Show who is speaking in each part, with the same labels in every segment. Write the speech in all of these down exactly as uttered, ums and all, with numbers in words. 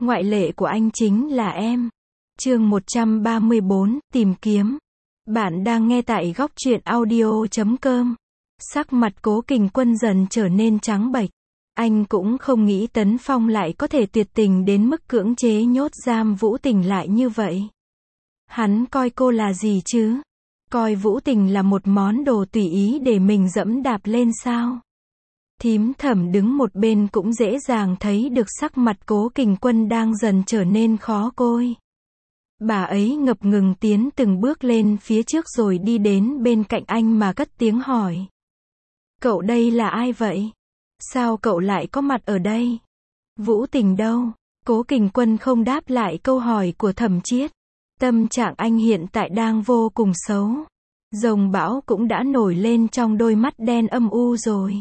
Speaker 1: Ngoại lệ của anh chính là em. Chương một trăm ba mươi bốn, tìm kiếm. Bạn đang nghe tại góc truyện audio chấm com. Sắc mặt Cố Kình Quân dần trở nên trắng bệch. Anh cũng không nghĩ Tấn Phong lại có thể tuyệt tình đến mức cưỡng chế nhốt giam Vũ Tình lại như vậy. Hắn coi cô là gì chứ? Coi Vũ Tình là một món đồ tùy ý để mình dẫm đạp lên sao? Thím Thẩm đứng một bên cũng dễ dàng thấy được sắc mặt Cố Kình Quân đang dần trở nên khó coi. Bà ấy ngập ngừng tiến từng bước lên phía trước rồi đi đến bên cạnh anh mà cất tiếng hỏi. Cậu đây là ai vậy? Sao cậu lại có mặt ở đây? Vũ Tình đâu? Cố Kình Quân không đáp lại câu hỏi của Thẩm Chiết. Tâm trạng anh hiện tại đang vô cùng xấu. Rồng bão cũng đã nổi lên trong đôi mắt đen âm u rồi.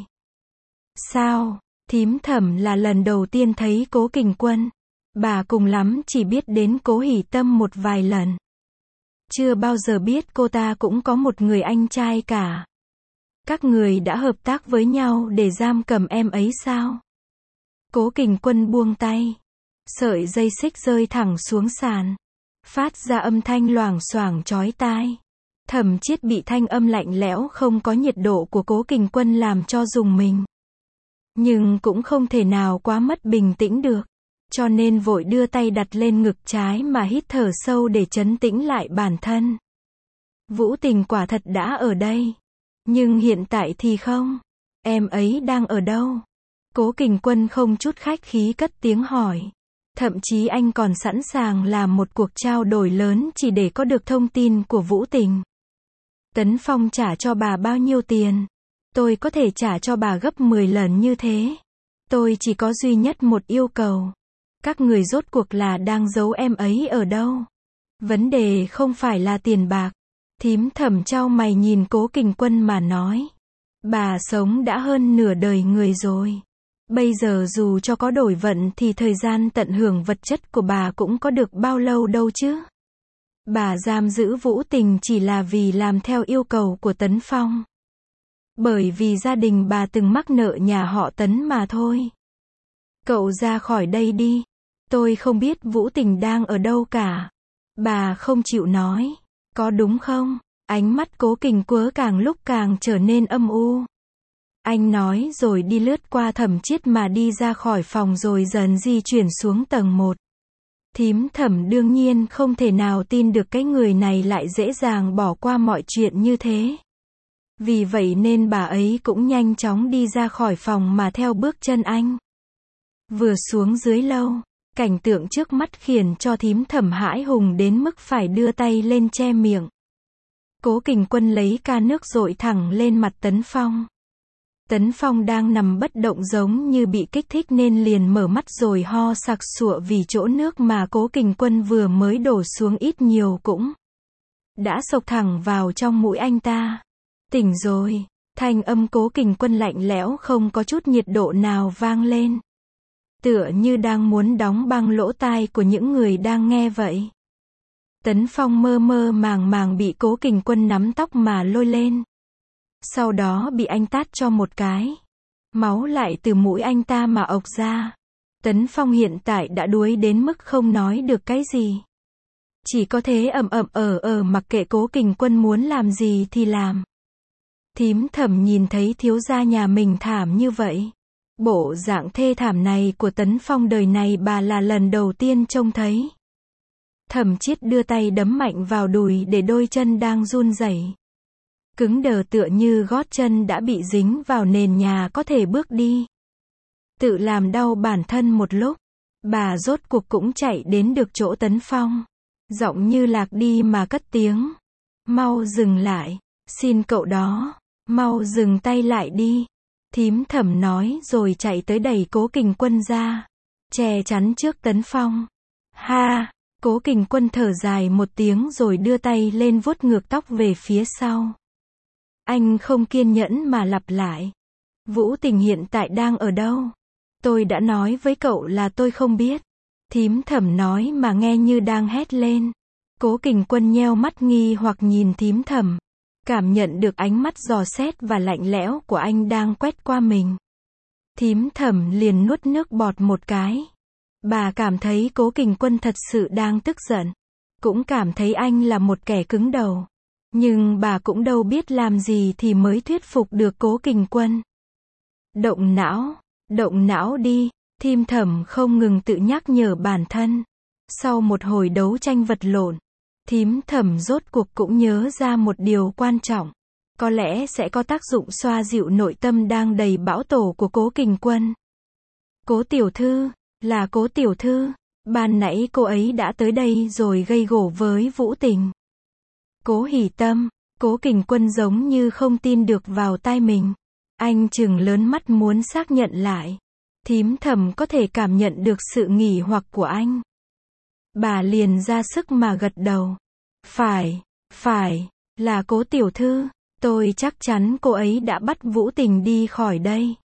Speaker 1: Sao? Thím Thẩm là lần đầu tiên thấy Cố Kình Quân. Bà cùng lắm chỉ biết đến Cố Hỷ Tâm một vài lần. Chưa bao giờ biết cô ta cũng có một người anh trai cả. Các người đã hợp tác với nhau để giam cầm em ấy sao? Cố Kình Quân buông tay. Sợi dây xích rơi thẳng xuống sàn. Phát ra âm thanh loảng xoảng chói tai. Thẩm Chiết bị thanh âm lạnh lẽo không có nhiệt độ của Cố Kình Quân làm cho rùng mình. Nhưng cũng không thể nào quá mất bình tĩnh được. Cho nên vội đưa tay đặt lên ngực trái mà hít thở sâu để trấn tĩnh lại bản thân. Vũ Tình quả thật đã ở đây. Nhưng hiện tại thì không. Em ấy đang ở đâu? Cố Kình Quân không chút khách khí cất tiếng hỏi. Thậm chí anh còn sẵn sàng làm một cuộc trao đổi lớn chỉ để có được thông tin của Vũ Tình. Tấn Phong trả cho bà bao nhiêu tiền? Tôi có thể trả cho bà gấp mười lần như thế. Tôi chỉ có duy nhất một yêu cầu. Các người rốt cuộc là đang giấu em ấy ở đâu? Vấn đề không phải là tiền bạc. Thím Thẩm chau mày nhìn Cố Kình Quân mà nói. Bà sống đã hơn nửa đời người rồi. Bây giờ dù cho có đổi vận thì thời gian tận hưởng vật chất của bà cũng có được bao lâu đâu chứ? Bà giam giữ Vũ Tình chỉ là vì làm theo yêu cầu của Tấn Phong. Bởi vì gia đình bà từng mắc nợ nhà họ Tấn mà thôi. Cậu ra khỏi đây đi. Tôi không biết Vũ Tình đang ở đâu cả. Bà không chịu nói. Có đúng không? Ánh mắt Cố Kình Quớ càng lúc càng trở nên âm u. Anh nói rồi đi lướt qua Thẩm Chiết mà đi ra khỏi phòng rồi dần di chuyển xuống tầng một. Thím Thẩm đương nhiên không thể nào tin được cái người này lại dễ dàng bỏ qua mọi chuyện như thế. Vì vậy nên bà ấy cũng nhanh chóng đi ra khỏi phòng mà theo bước chân anh. Vừa xuống dưới lâu, cảnh tượng trước mắt khiến cho thím Thẩm hãi hùng đến mức phải đưa tay lên che miệng. Cố Kình Quân lấy ca nước dội thẳng lên mặt Tấn Phong. Tấn Phong đang nằm bất động giống như bị kích thích nên liền mở mắt rồi ho sặc sụa vì chỗ nước mà Cố Kình Quân vừa mới đổ xuống ít nhiều cũng đã xộc thẳng vào trong mũi anh ta. Tỉnh rồi, thanh âm Cố Kình Quân lạnh lẽo không có chút nhiệt độ nào vang lên. Tựa như đang muốn đóng băng lỗ tai của những người đang nghe vậy. Tấn Phong mơ mơ màng màng bị Cố Kình Quân nắm tóc mà lôi lên. Sau đó bị anh tát cho một cái. Máu lại từ mũi anh ta mà ộc ra. Tấn Phong hiện tại đã đuối đến mức không nói được cái gì. Chỉ có thế ầm ầm ờ ờ mặc kệ Cố Kình Quân muốn làm gì thì làm. Thím Thẩm nhìn thấy thiếu gia nhà mình thảm như vậy. Bộ dạng thê thảm này của Tấn Phong đời này bà là lần đầu tiên trông thấy. Thẩm Chiết đưa tay đấm mạnh vào đùi để đôi chân đang run rẩy. Cứng đờ tựa như gót chân đã bị dính vào nền nhà có thể bước đi. Tự làm đau bản thân một lúc. Bà rốt cuộc cũng chạy đến được chỗ Tấn Phong. Giọng như lạc đi mà cất tiếng. Mau dừng lại. Xin cậu đó. Mau dừng tay lại đi. Thím Thẩm nói rồi chạy tới đẩy Cố Kình Quân ra. Che chắn trước Tấn Phong. Ha! Cố Kình Quân thở dài một tiếng rồi đưa tay lên vuốt ngược tóc về phía sau. Anh không kiên nhẫn mà lặp lại. Vũ Tình hiện tại đang ở đâu? Tôi đã nói với cậu là tôi không biết. Thím Thẩm nói mà nghe như đang hét lên. Cố Kình Quân nheo mắt nghi hoặc nhìn thím Thẩm. Cảm nhận được ánh mắt dò xét và lạnh lẽo của anh đang quét qua mình. Thím Thẩm liền nuốt nước bọt một cái. Bà cảm thấy Cố Kình Quân thật sự đang tức giận. Cũng cảm thấy anh là một kẻ cứng đầu. Nhưng bà cũng đâu biết làm gì thì mới thuyết phục được Cố Kình Quân. Động não, động não đi, Thím Thẩm không ngừng tự nhắc nhở bản thân. Sau một hồi đấu tranh vật lộn, Thím Thẩm rốt cuộc cũng nhớ ra một điều quan trọng. Có lẽ sẽ có tác dụng xoa dịu nội tâm đang đầy bão tổ của Cố Kình Quân. Cố tiểu thư, là Cố tiểu thư, ban nãy cô ấy đã tới đây rồi gây gổ với Vũ Tình. Cố Hỷ Tâm, Cố Kình Quân giống như không tin được vào tai mình. Anh trừng lớn mắt muốn xác nhận lại. Thím Thẩm có thể cảm nhận được sự nghỉ hoặc của anh. Bà liền ra sức mà gật đầu. Phải, phải, là Cố tiểu thư, tôi chắc chắn cô ấy đã bắt Vũ Tình đi khỏi đây.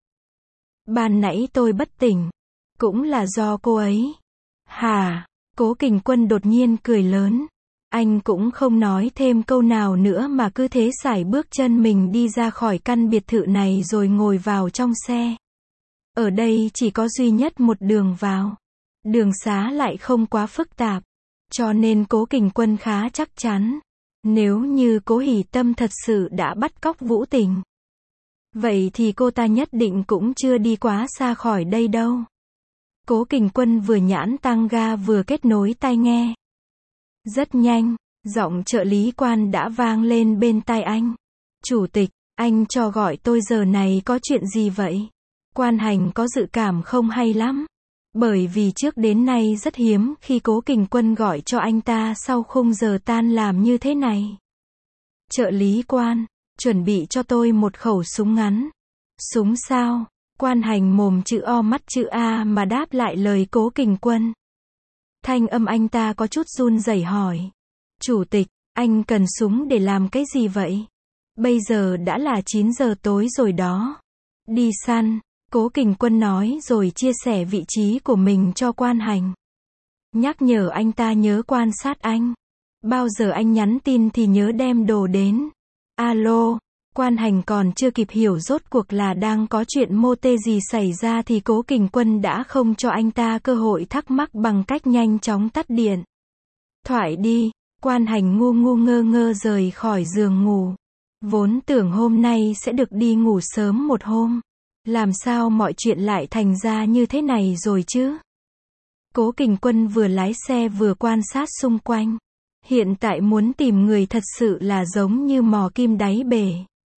Speaker 1: Ban nãy tôi bất tỉnh, cũng là do cô ấy. Hả? Cố Kình Quân đột nhiên cười lớn. Anh cũng không nói thêm câu nào nữa mà cứ thế sải bước chân mình đi ra khỏi căn biệt thự này rồi ngồi vào trong xe. Ở đây chỉ có duy nhất một đường vào. Đường xá lại không quá phức tạp. Cho nên Cố Kình Quân khá chắc chắn. Nếu như Cố Hỷ Tâm thật sự đã bắt cóc Vũ Tình, vậy thì cô ta nhất định cũng chưa đi quá xa khỏi đây đâu. Cố Kình Quân vừa nhãn tăng ga vừa kết nối tai nghe. Rất nhanh, giọng trợ lý quan đã vang lên bên tai anh. Chủ tịch, anh cho gọi tôi giờ này có chuyện gì vậy? Quan Hành có dự cảm không hay lắm. Bởi vì trước đến nay rất hiếm khi Cố Kình Quân gọi cho anh ta sau khung giờ tan làm như thế này. Trợ lý quan, chuẩn bị cho tôi một khẩu súng ngắn. Súng sao? Quan Hành mồm chữ O mắt chữ A mà đáp lại lời Cố Kình Quân. Thanh âm anh ta có chút run rẩy hỏi. Chủ tịch, anh cần súng để làm cái gì vậy? Bây giờ đã là chín giờ tối rồi đó. Đi săn, Cố Kình Quân nói rồi chia sẻ vị trí của mình cho Quan Hành. Nhắc nhở anh ta nhớ quan sát anh. Bao giờ anh nhắn tin thì nhớ đem đồ đến. Alo, Quan Hành còn chưa kịp hiểu rốt cuộc là đang có chuyện mô tê gì xảy ra thì Cố Kình Quân đã không cho anh ta cơ hội thắc mắc bằng cách nhanh chóng tắt điện thoại đi. Quan Hành ngu ngu ngơ ngơ rời khỏi giường ngủ. Vốn tưởng hôm nay sẽ được đi ngủ sớm một hôm. Làm sao mọi chuyện lại thành ra như thế này rồi chứ? Cố Kình Quân vừa lái xe vừa quan sát xung quanh. Hiện tại muốn tìm người thật sự là giống như mò kim đáy bể.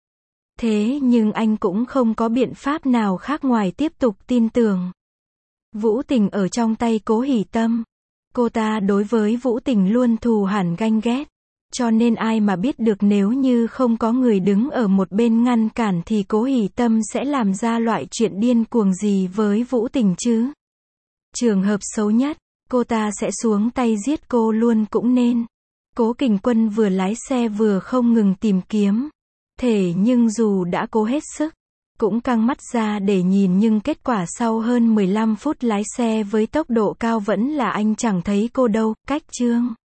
Speaker 1: Thế nhưng anh cũng không có biện pháp nào khác ngoài tiếp tục tin tưởng. Vũ Tình ở trong tay Cố Hỷ Tâm. Cô ta đối với Vũ Tình luôn thù hằn ganh ghét. Cho nên ai mà biết được nếu như không có người đứng ở một bên ngăn cản thì Cố Hỷ Tâm sẽ làm ra loại chuyện điên cuồng gì với Vũ Tình chứ? Trường hợp xấu nhất, cô ta sẽ xuống tay giết cô luôn cũng nên. Cố Kình Quân vừa lái xe vừa không ngừng tìm kiếm. Thế nhưng dù đã cố hết sức, cũng căng mắt ra để nhìn nhưng kết quả sau hơn mười lăm phút lái xe với tốc độ cao vẫn là anh chẳng thấy cô đâu. Cách chương